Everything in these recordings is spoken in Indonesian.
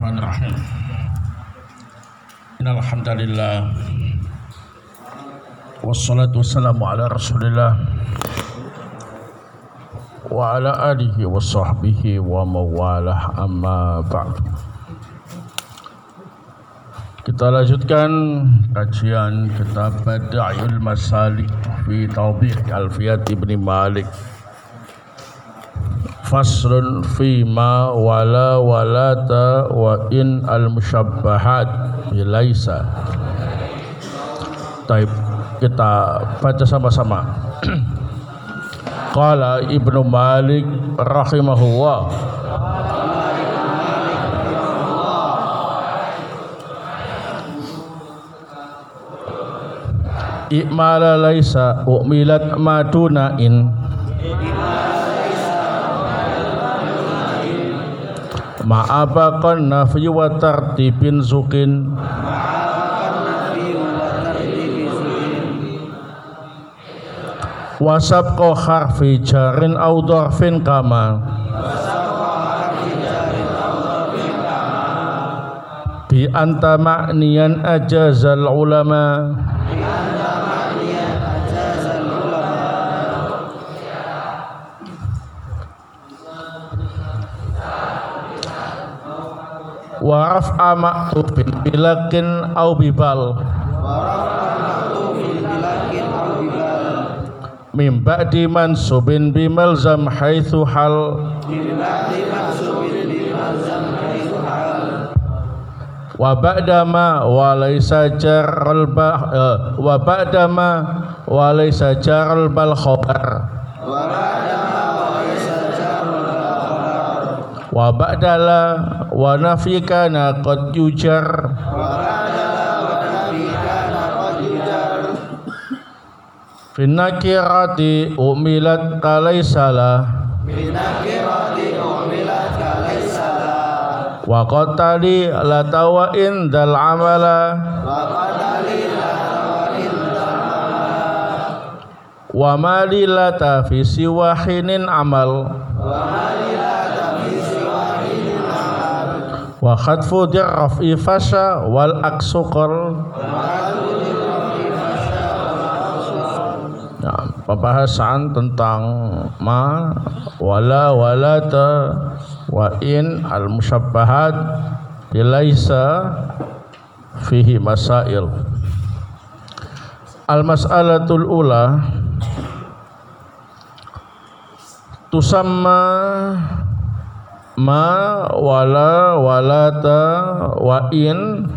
Bismillahirrahmanirrahim. Innal hamdalillah wassalatu wassalamu ala Rasulillah wa ala alihi wa sahbihi wa mawalah, amma ba'd. Kita lanjutkan kajian kitab Badi'ul Masalik fi Tawbih Alfiyat Ibn Malik. Faslun fi ma wala walata wa in al-musyabbahat bilaisa. Taib, kita baca sama-sama. Qala Ibnu Malik rahimahullah, i'mala laisa u'milat maduna in ma'abaqan nafyi wa tartibin zukin wasabqa harfi jarin au dharfin kama bi anta ma'niyan ajazal ulama wa raf'a ma'tubin bilakin au bibal min ba'di mansubin bimalzam haitsu hal wa ba'da ma wa laysa jarral wa ba'da ma wa laysa jarral bal khabar wa ba'dala wa nafikana qad yujar finakirati umilat kalaisala wa qatali la tawa indal amala wa malilata fi siwahinin amal wa khadfu dirrafi fasha wal aksuqal. Nah, pembahasan tentang ma wala walata wa in al musyabbahat bilaisa fihi masail. Al mas'alatul ula tusamma ma wala walata wa in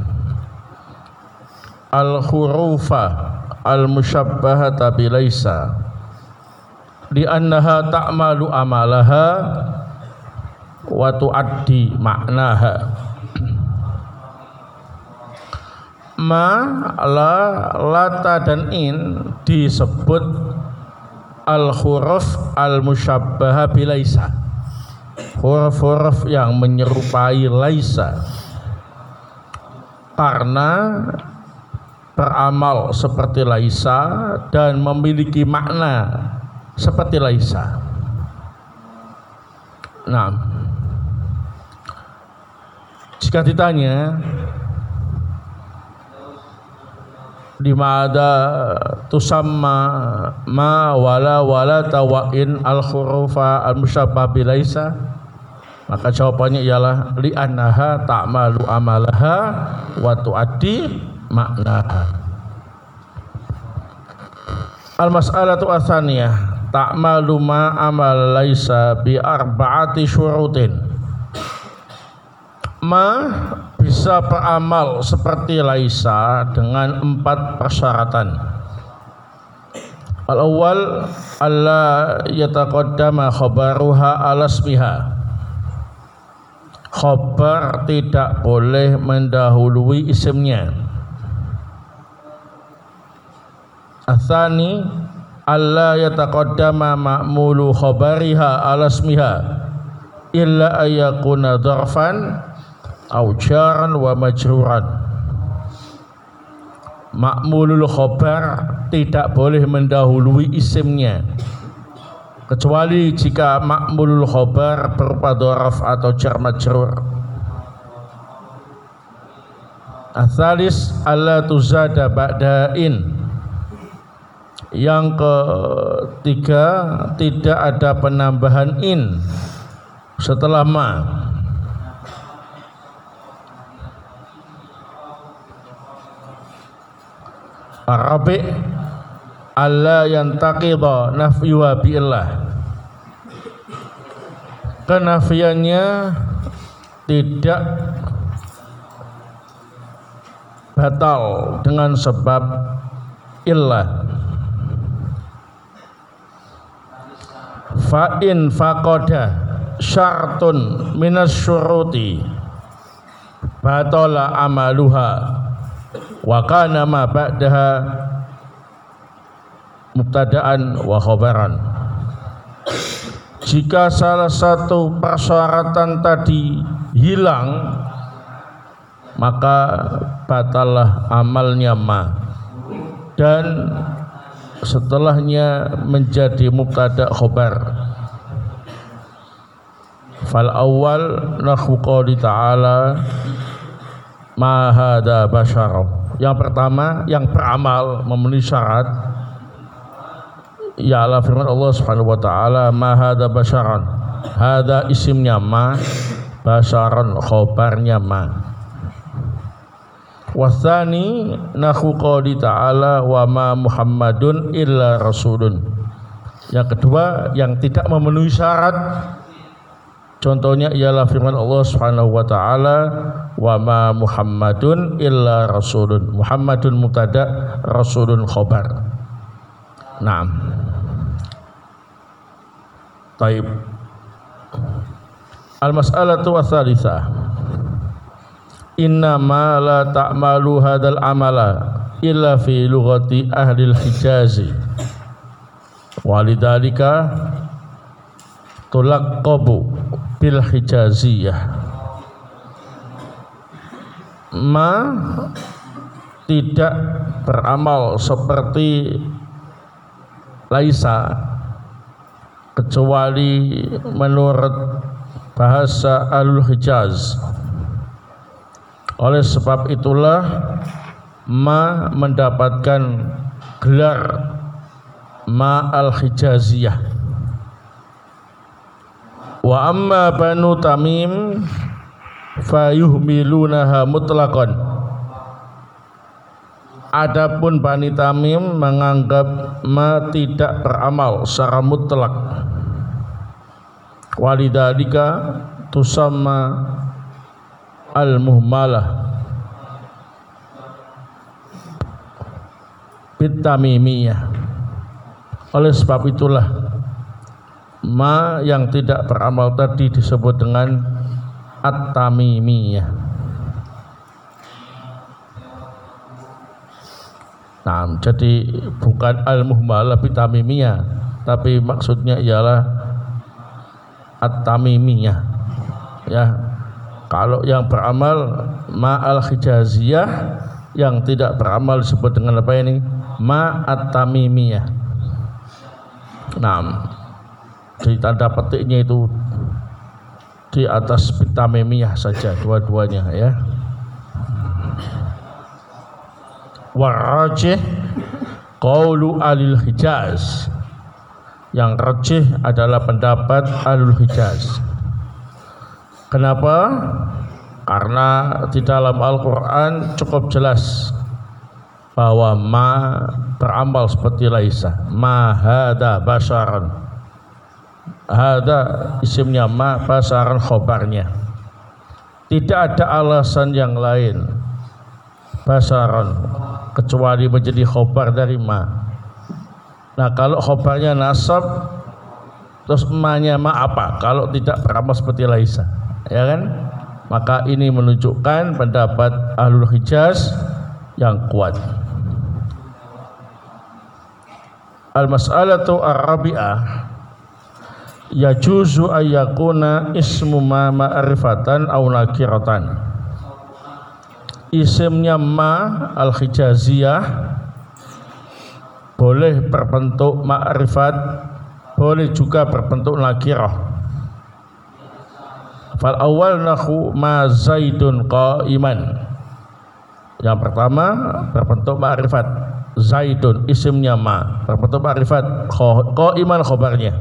al hurufa al musyabbahata bilaisa li annaha ta'malu amalaha wa tuaddi maknaha. Ma, la, lata dan in disebut al huruf al musyabbaha bilaisa, huruf-huruf yang menyerupai laisa karena beramal seperti laisa dan memiliki makna seperti laisa. Nah, jika ditanya di mana tusamma ma wala walata wa in al hurufa al musyabbah bilaisa, maka jawabannya ialah li annaha ta'malu amalaha wa tuaddi maknaha. Al mas'alatu atsaniyah ta'malu ma amal laisa bi arba'ati syurutin. Ma bisa beramal seperti laisa dengan 4 persyaratan. Al awwal alla yataqaddama khabaruha ala ismiha. Khabar tidak boleh mendahului isimnya. Atsani alla yataqaddama ma'mulu khabariha ala ismiha illa ayakuna dharfan au jaran wa majruran. Ma'mulul khabar tidak boleh mendahului isimnya kecuali jika ma'mulul khabar berupa dhoraf atau jar majrur. Atsalis alla tuzada ba'da'in. Yang ketiga, tidak ada penambahan in setelah ma. Arabi alla yantaqidha nafyuha bi'illah. Kenafiannya tidak batal dengan sebab illah. Fa in faqada syartun minas syuruti batala amaluha wa kana ma ba'daha mubtada'an wa khabaran. Jika salah satu persyaratan tadi hilang, maka batalah amalnya ma, dan setelahnya menjadi mubtada khabar. Fal awal nahwu qouli ta'ala ma hadza bashar. Yang pertama, yang beramal memenuhi syarat ialah firman Allah Subhanahu wa taala ma hadza basharan. Hadza isimnya ma, basharan khabarnya ma. Wasani nahwu qouli ta'ala wa ma Muhammadun illa rasulun. Yang kedua, yang tidak memenuhi syarat, contohnya ialah firman Allah Subhanahu wa taala wa ma Muhammadun illa rasulun. Muhammadun mubtada, rasulun khabar. Naam. Taib. Al-mas'alatu watsalisah. Inna ma la ta'malu hadal amala illa fi lughati ahli al-Hijazi walidhalika tulaqqabu bil Hijaziyah. Ma tidak beramal seperti laisa kecuali menurut bahasa Ahlul Hijaz. Oleh sebab itulah ma mendapatkan gelar ma al-Hijaziyah. Wa amma Banu Tamim fayuhmilunaha mutlaqan. Adapun Bani Tamim menganggap ma tidak beramal secara mutlak. Walidhalika tusamma al-muhmalah bitamimiyah. Oleh sebab itulah ma yang tidak beramal tadi disebut dengan at-tamimiyah. Nah, jadi bukan al-muhmalah bitamimiyah, tapi maksudnya ialah at-tamimiyah. Ya, kalau yang beramal ma al-Hijaziyah, yang tidak beramal disebut dengan apa ini? Ma at-tamimiyah. Nah, di tanda petiknya itu di atas bitamimiyah saja dua-duanya ya. Warajih qaulu alil Hijaz. Yang rajih adalah pendapat Ahlul Hijaz. Kenapa? Karena di dalam Al-Quran cukup jelas bahwa ma beramal seperti laisa. Ma hadza basharan. Hadza isimnya ma, basharan khobarnya. Tidak ada alasan yang lain basharan kecuali menjadi khobar dari ma. Nah, kalau khobarnya nasab, terus ma-nya ma apa? Kalau tidak beramal seperti laisa, ya kan? Maka ini menunjukkan pendapat Ahlul Hijaz yang kuat. Al-mas'alatu ar-rabi'ah, yajuzu ayyakuna ismu ma ma'rifatan aw nakiratan. Isimnya ma al-Hijaziyah boleh berbentuk ma'rifat, boleh juga berbentuk nakirah. Fal awal nahu ma Zaidun qa'iman. Yang pertama berbentuk ma'rifat, Zaidun isimnya ma berbentuk ma'rifat, qaiman khobarnya.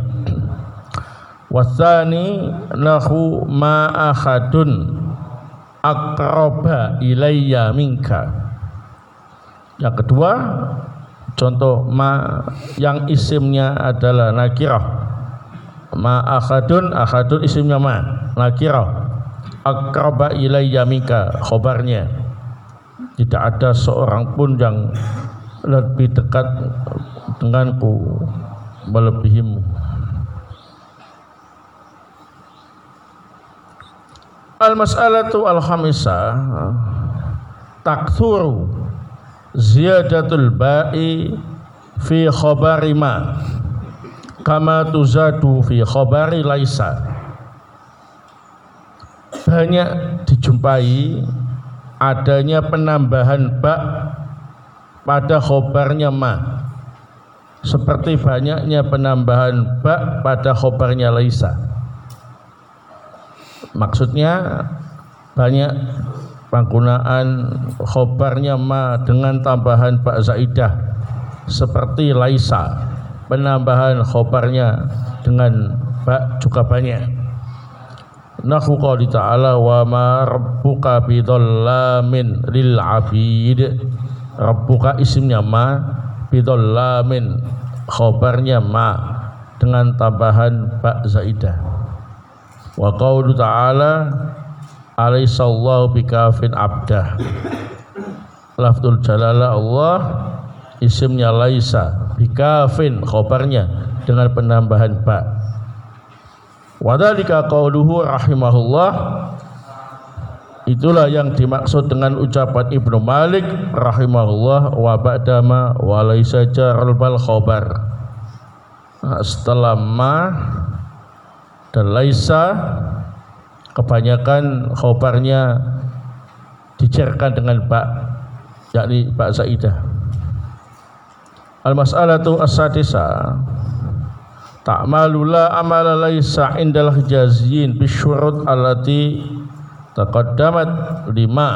Wasani nahu ma ahadun aqraba ilayya minka. Yang kedua contoh ma yang isimnya adalah nakirah, ma ahadun, ahadun isimnya ma nakirah, aqraba ilayya minka khobarnya, tidak ada seorang pun yang lebih dekat denganku melebihimu. Al-mas'alatu al-khamisah takthuru ziyadatul ba'i fi khabari ma kama tuzadu fi khabari laisa. Banyak dijumpai adanya penambahan ba pada khobarnya ma, seperti banyaknya penambahan ba pada khobarnya laisa. Maksudnya banyak penggunaan khobarnya ma dengan tambahan ba zaidah, seperti laisa penambahan khobarnya dengan ba juga banyak. Nahu qouli ta'ala wa ma rabbuka bidhallamin lil 'abid. Rabbuka isimnya ma, bidhallamin khobarnya ma dengan tambahan ba zaidah. Wa qaulu ta'ala alaihissallahu bikafin abdah. Lafzul jalalah Allah isimnya laisa, bikafin khobarnya dengan penambahan ba. Wa dzalika qauluhu rahimahullah. Itulah yang dimaksud dengan ucapan Ibnu Malik rahimahullah, wa ba'dama wa laisa jarul bal khobar. Setelah ma dan laisa kebanyakan khobarnya dicerkan dengan ba, yakni ba zaidah. Al-mas'alatu as-sadisah ta'malu la amala laisa indal hijaziyin bisyurut allati taqaddamat lima.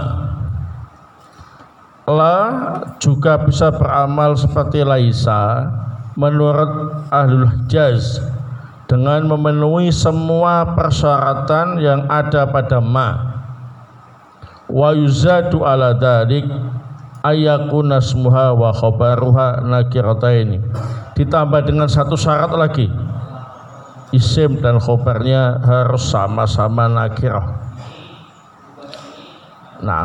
La juga bisa beramal seperti laisa menurut ahlul hijaz dengan memenuhi semua persyaratan yang ada pada ma. Wa yuzadu ala dzalik ayyakuna ismuha wa khabaruha nakirataini. Ditambah dengan satu syarat lagi, isim dan khobarnya harus sama-sama nakirah. Nah,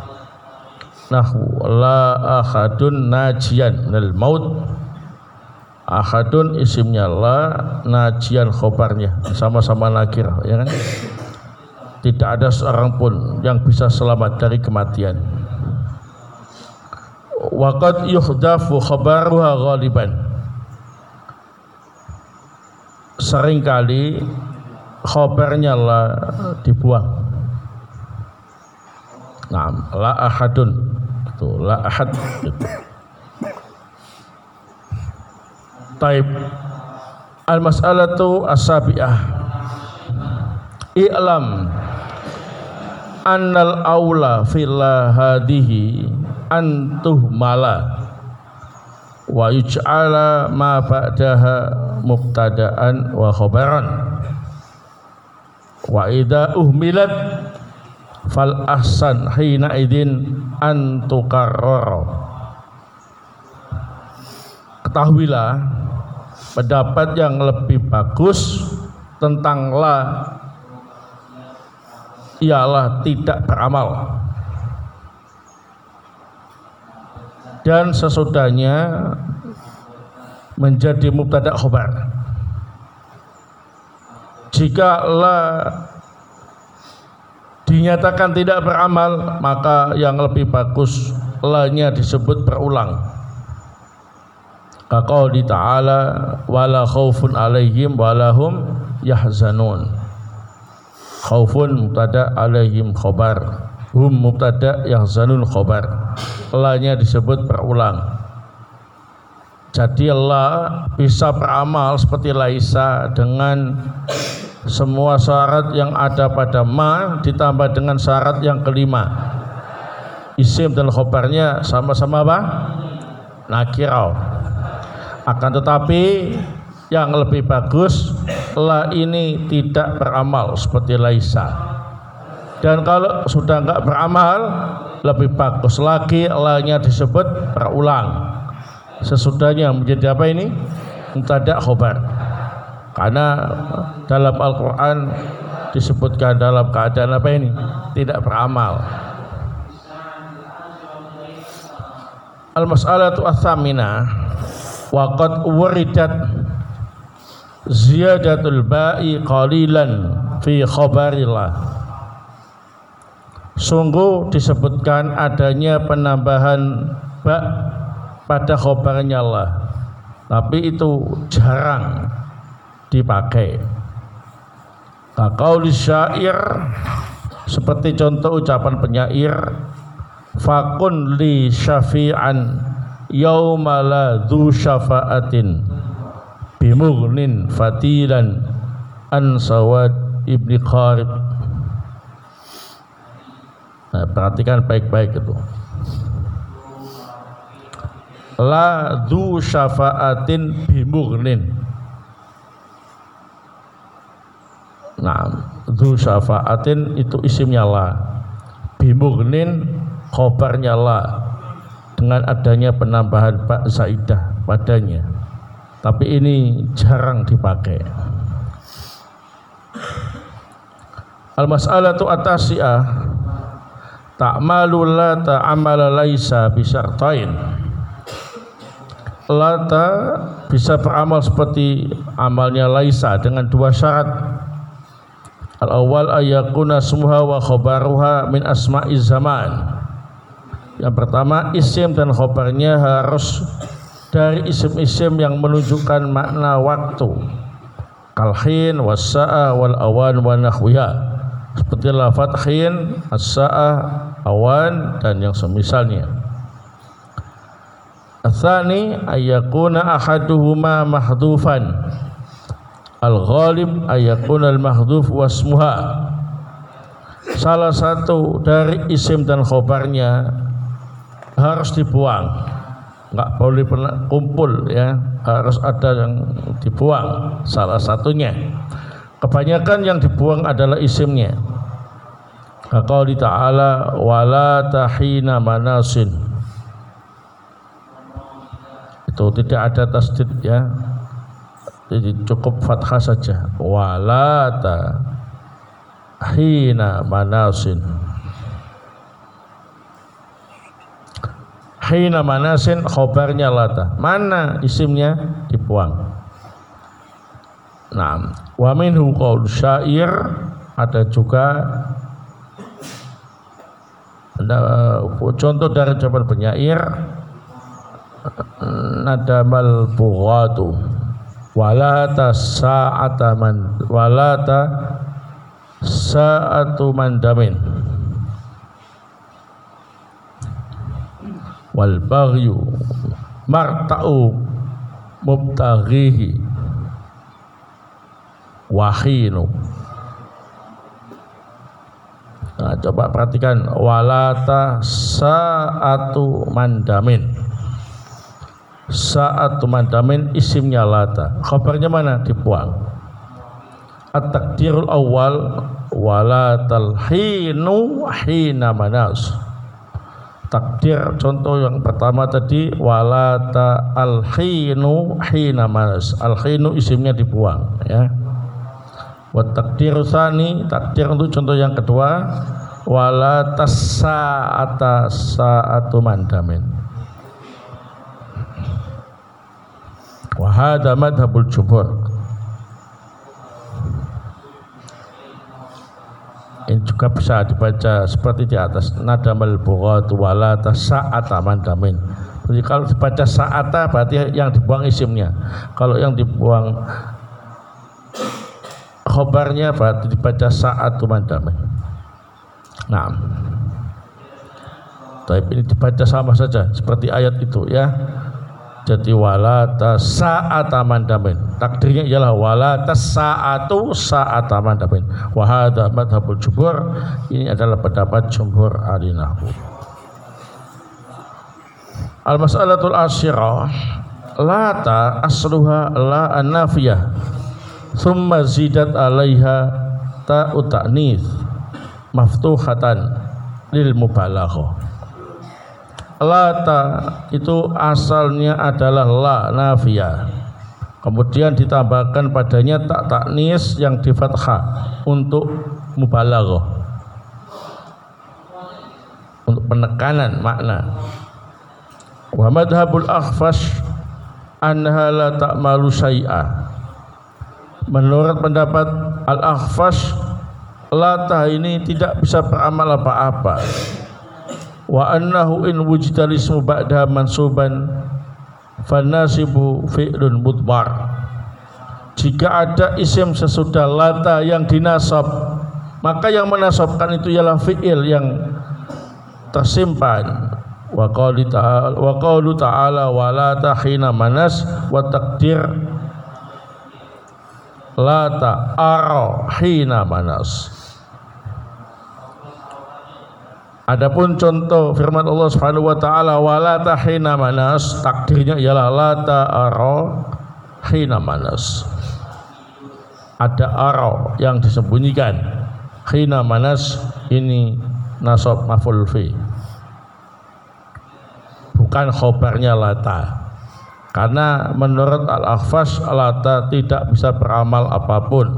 la ahadun najian nal maut. Ahadun isimnya la, najian khobarnya sama-sama nakirah, ya kan? Tidak ada seorang pun yang bisa selamat dari kematian. Waqad yuhdafu khabaruha ghaliban. Seringkali khobarnya la dibuang. Nah, la ahadun itu la ahad gitu. Taib. Al-mas'alatu as-sabi'ah i'lam annal aula fil hadihi antuh mala wa yuj'ala ma ba'daha mubtada'an wa khabaran wa idza uhmilat fal ahsan hina idin an tukarrara. Ketahuilah pendapat yang lebih bagus tentang la ialah tidak beramal, dan sesudahnya menjadi mubtada khobar. Jika la dinyatakan tidak beramal, maka yang lebih bagus la-nya disebut berulang. Kaqauli ta'ala wala khaufun alaihim walahum yahzanun. Khaufun mubtada, alaihim khobar, hum mubtada, yahzanun khobar. La-nya disebut berulang. Jadi la bisa beramal seperti laisa dengan semua syarat yang ada pada ma ditambah dengan syarat yang kelima, isim dan khobarnya sama-sama apa? Nakirah. Akan tetapi yang lebih bagus la ini tidak beramal seperti laisa. Dan kalau sudah enggak beramal, lebih bagus lagi la-nya disebut berulang. Sesudahnya menjadi apa ini? Mubtada khobar. Karena dalam Al-Qur'an disebutkan dalam keadaan apa ini? Tidak beramal. Al-mas'alatu ats-tsaminah wa qad wuridat ziyadatul ba'i qalilan fi khabarillah. Sungguh disebutkan adanya penambahan ba pada khabarnya Allah, tapi itu jarang dipakai. Kaqauli syair, seperti contoh ucapan penyair, fakun li syafi'an yauma la dzu syafa'atin bimughnin fatilan an Sawad ibni Qarib. Nah, perhatikan baik-baik itu. La dzu syafa'atin bimughnin. Nah, dzu syafa'atin itu isimnya la, bimughnin khobarnya la, dengan adanya penambahan ba zaidah padanya. Tapi ini jarang dipakai. Al-mas'alatu at-tasi'ah ta'malu la ta'amala laisa bisyartain. Lata bisa beramal seperti amalnya laisa dengan dua syarat. Al-awwal ayakuna smuha wa khobaruha min asma'iz zaman. Yang pertama, isim dan khobarnya harus dari isim-isim yang menunjukkan makna waktu, kalhin, was-sa'ah, wal-awan, wa nahwiha, seperti lafadz khin, as-sa'ah, awan, dan yang semisalnya. Ats-tsani ayakuna ahaduhuma mahdhufan. Al-ghalib ayakuna al-mahdhuf wasmuha. Salah satu dari isim dan khobarnya harus dibuang, nggak boleh kumpul ya, harus ada yang dibuang salah satunya. Kebanyakan yang dibuang adalah isimnya. Qauli ta'ala wala tahina manasin. Itu tidak ada tasdid ya, jadi cukup fathah saja. Wala tahina manasin. Hina manasin khobarnya lata, mana isimnya dibuang. Nah, wa minhu qaul syair, ada juga contoh dari ucapan penyair, nadamal bughatu walata sa'ata man walata sa'atu mandamin wal baghyu marta'u mubtaghihi wahinu. Nah, coba perhatikan walata sa'atu mandamin. Sa'atu mandamin isimnya lata, khabarnya mana? Dibuang. At-takdirul awal walatal hinu hina manas. Takdir contoh yang pertama tadi walata al-hinu hina manas. Al-hinu isimnya dibuang ya. Wa takdiru tsani, takdir untuk contoh yang kedua walata sa'ata sa'atu mandamin. Wa hadha madhabul jumhur. Ini juga bisa dibaca seperti di atas, nadamal bughatu walata sa'ata mandamin. Jadi kalau dibaca sa'ata berarti yang dibuang isimnya. Kalau yang dibuang khobarnya berarti dibaca sa'atu mandamin. Nah, tapi ini dibaca sama saja seperti ayat itu ya. Jadi walata sa'ata mandamin, takdirnya ialah walata sa'atu sa'ata mandamin. Wa hadza madhabul jumhur, ini adalah pendapat jumhur ahli nahwu. Al-mas'alatul asyirah, lata asluha la an-nafiyah thumma zidat alaiha ta'ut ta'nits maftuhatan lil mubalaghah. Lata itu asalnya adalah la nafiyah, kemudian ditambahkan padanya tak taknis yang di fathah untuk mubalaghah, untuk penekanan makna. Wa madhabul akhfash anha la ta'malu syai'a. Menurut pendapat al-akhfash, lata ini tidak bisa beramal apa-apa. Wa annahu in wujida lismu ba'da mansuban fanasibu fi'lun mudbar. Jika ada isim sesudah lata yang dinasab, maka yang menasabkan itu ialah fi'il yang tersimpan. Wa qaulu ta'ala wa lata hina manas wa taqdir lata ara hina manas. Adapun contoh firman Allah Subhanahu wa taala wa lata hina manas, takdirnya ialah lata ara hina manas. Ada ara yang disembunyikan, hina manas ini nasab maf'ul fi, bukan khobarnya lata. Karena menurut al-akhfash, lata tidak bisa beramal apapun.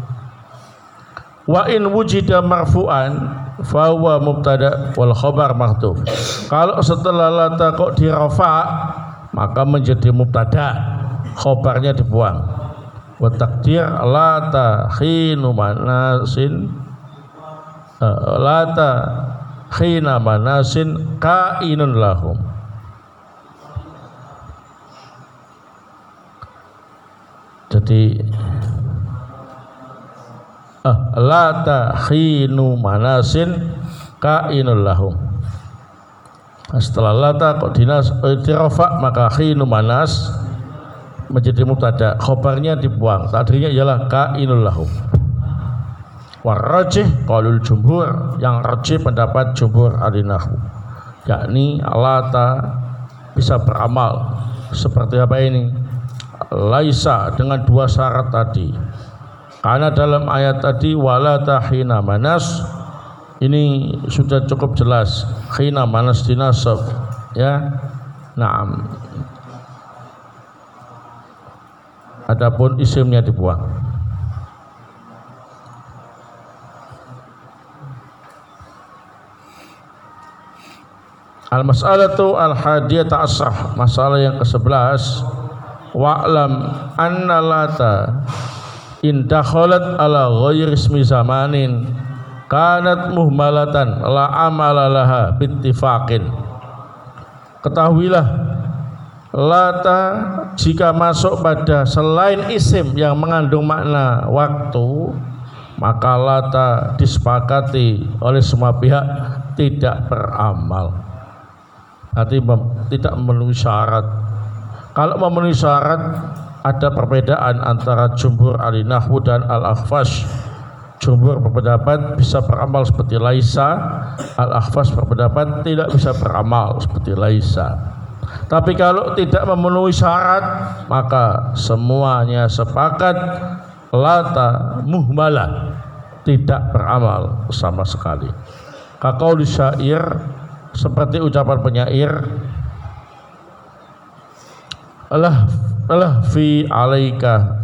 Wa in wujida marfu'an fa huwa mubtada wal khabar mahdhuf. Kalau setelah lata kok dirafa, maka menjadi mubtada, khabarnya dibuang. Wa taqdir lata khinu manasin lata khina manasin kainun lahum. Jadi lata khinu manasin kainul lahum. Setelah lata kok dirafa, maka khinu manas menjadi mubtada, khobarnya dibuang, takdirnya ialah kainul lahum. Warrajih qaulul jumhur, yang rajih pendapat jumhur ahli nahwu, yakni lata bisa beramal seperti apa ini? Laisa, dengan dua syarat tadi. Karena dalam ayat tadi wala tahina manas ini sudah cukup jelas, khina manas dinasab, ya. Naam. Adapun isimnya dibuang. Al-mas'alatu al-hadiyata asrah, masalah yang ke-11. Wa'lam anna lata in dakhalat ala ghairi ismi zamanin kanat muhmalatan la amala laha bittifaqin. Ketahuilah, lata jika masuk pada selain isim yang mengandung makna waktu, maka lata disepakati oleh semua pihak tidak beramal. Arti tidak memenuhi syarat. Kalau memenuhi syarat, ada perbedaan antara jumhur ahli nahwu dan al-akhfash. Jumhur berpendapat bisa beramal seperti laisa, al-akhfash berpendapat tidak bisa beramal seperti laisa. Tapi kalau tidak memenuhi syarat, maka semuanya sepakat lata muhmalah, tidak beramal sama sekali. Kaqauli syair, seperti ucapan penyair, Allah fi alaika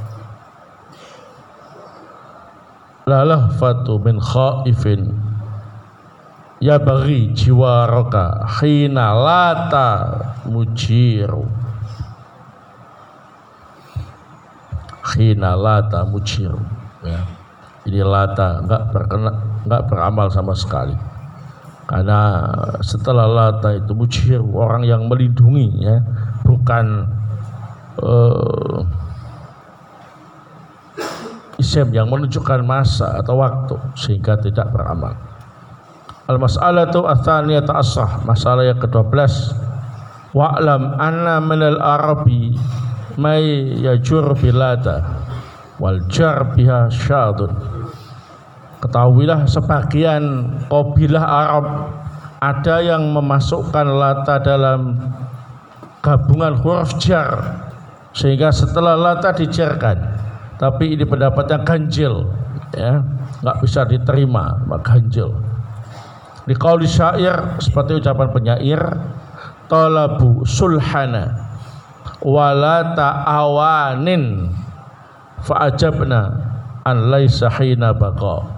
la lahfatu min khaifin ya bagi jiwaraka hina lata mujiru. Hina lata mujiru, ya. Ini lata enggak beramal sama sekali. Karena setelah lata itu mujir, orang yang melindungi, ya, bukan isim yang menunjukkan masa atau waktu, sehingga tidak beramal. Al-mas'alatu ats-tsaniyatu asrah, masalah yang ke-12. Wa'lam anna minal arabi may yajur bilata wal jar biha syadun. Ketahuilah, sebagian kabilah Arab Ada yang memasukkan lata dalam gabungan huruf jar sehingga setelah lata dijarkan, tapi ini pendapatnya ganjil, ya, nggak bisa diterima, ganjil. Di qauli syair seperti ucapan penyair, talabu sulhana wala ta'awanin fa'ajabna an laisa hina baqa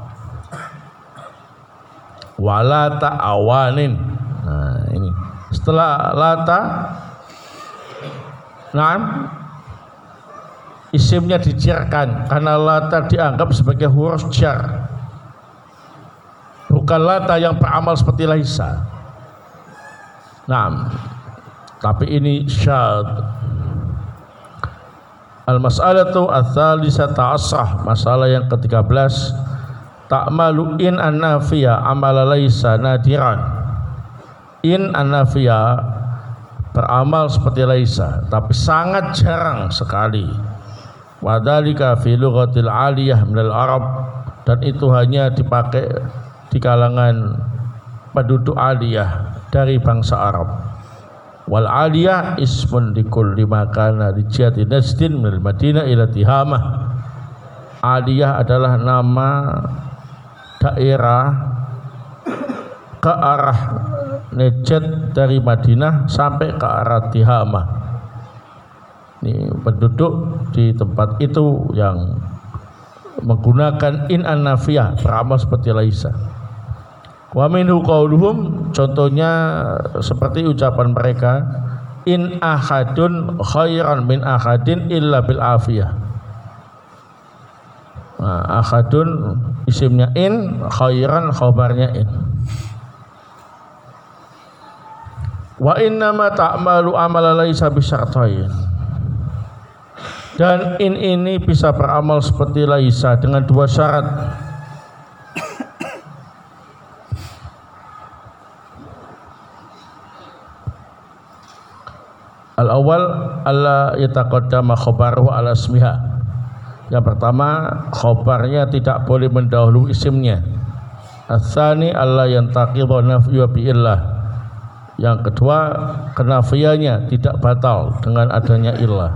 wala ta'awanin. Nah, ini setelah lata, isimnya dijarkan karena lata dianggap sebagai huruf jar, bukan lata yang beramal seperti laisa. Nah, tapi ini syad. Al-mas'alatu ats-tsalisata asrah, masalah yang ke-13, ta'malu in an-nafiyah amala laisa nadiran. In an-nafiyah beramal seperti laisa, tapi sangat jarang sekali. Wa dzalika fi lughatil aliyah minal Arab, dan itu hanya dipakai di kalangan penduduk aliyah dari bangsa Arab. Wal aliyah ismun likulli makana li jihati najdin minal Madinah ila Tihamah. Aliyah adalah nama daerah ke arah Najd dari Madinah sampai ke arah Tihamah. Ini penduduk di tempat itu yang menggunakan in an-nafiyah, beramal seperti laisa. Wa minhu qauluhum, contohnya seperti ucapan mereka, in ahadun khairan min ahadin illa bil afiyah. Nah, ahadun isimnya in, khairan khabarnya in. Wa innama ta'malu amala laisa bisyartain. Dan in ini bisa beramal seperti laisa dengan dua syarat. Al-awwal alla yataqaddama khabaruhu ala ismiha. Yang pertama, khabarnya tidak boleh mendahului isimnya. Ats-tsani alla yantaqidhu nafyu biillah. Yang kedua, kenafiannya tidak batal dengan adanya illah.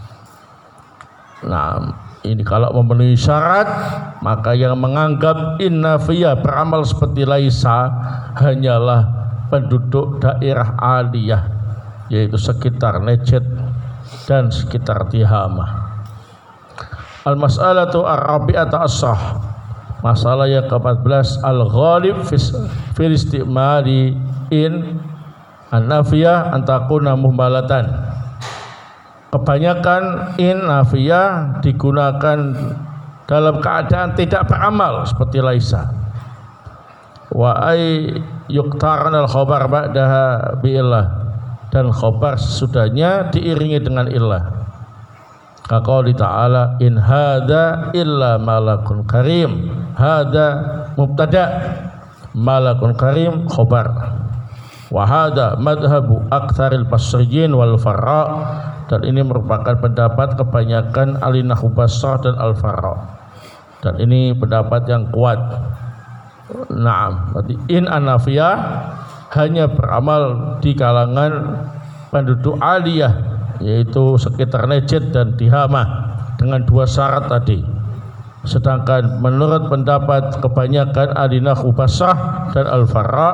Nah, ini kalau memenuhi syarat, maka yang menganggap in-nafiyah beramal seperti laisa hanyalah penduduk daerah aliyah, yaitu sekitar Najd dan sekitar Tihamah. Al-mas'alatu ar-rabi'atu as-sah. Masalah yang ke-14, al-ghalib fil istimali in an-nafiyah an takuna muhmalatan. Kebanyakan in nafiyah digunakan dalam keadaan tidak beramal seperti laisa. Wa ay yuqtaran al-khabar ba'daha bi'illah, dan khabar sesudahnya diiringi dengan illah. Kaqouli ta'ala in hadza illa malakun karim. Hadza mubtada, malakun karim khabar. Wa hadza madhhabu aktsaril basriyin wal farra, dan ini merupakan pendapat kebanyakan ahli nahwu Basrah dan al-farra, dan ini pendapat yang kuat. Naam, berarti in an-nafiyah hanya beramal di kalangan penduduk aliyah, yaitu sekitar Najd dan Tihamah, dengan dua syarat tadi. Sedangkan menurut pendapat kebanyakan ahli nahwu Basrah dan al-farra,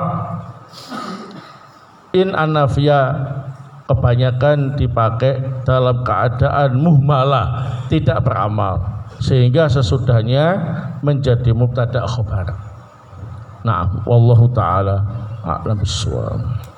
in an-nafiyah kebanyakan dipakai dalam keadaan muhmalah, tidak beramal, sehingga sesudahnya menjadi mubtada khabar. Nah, wallahu taala a'lam bissawab.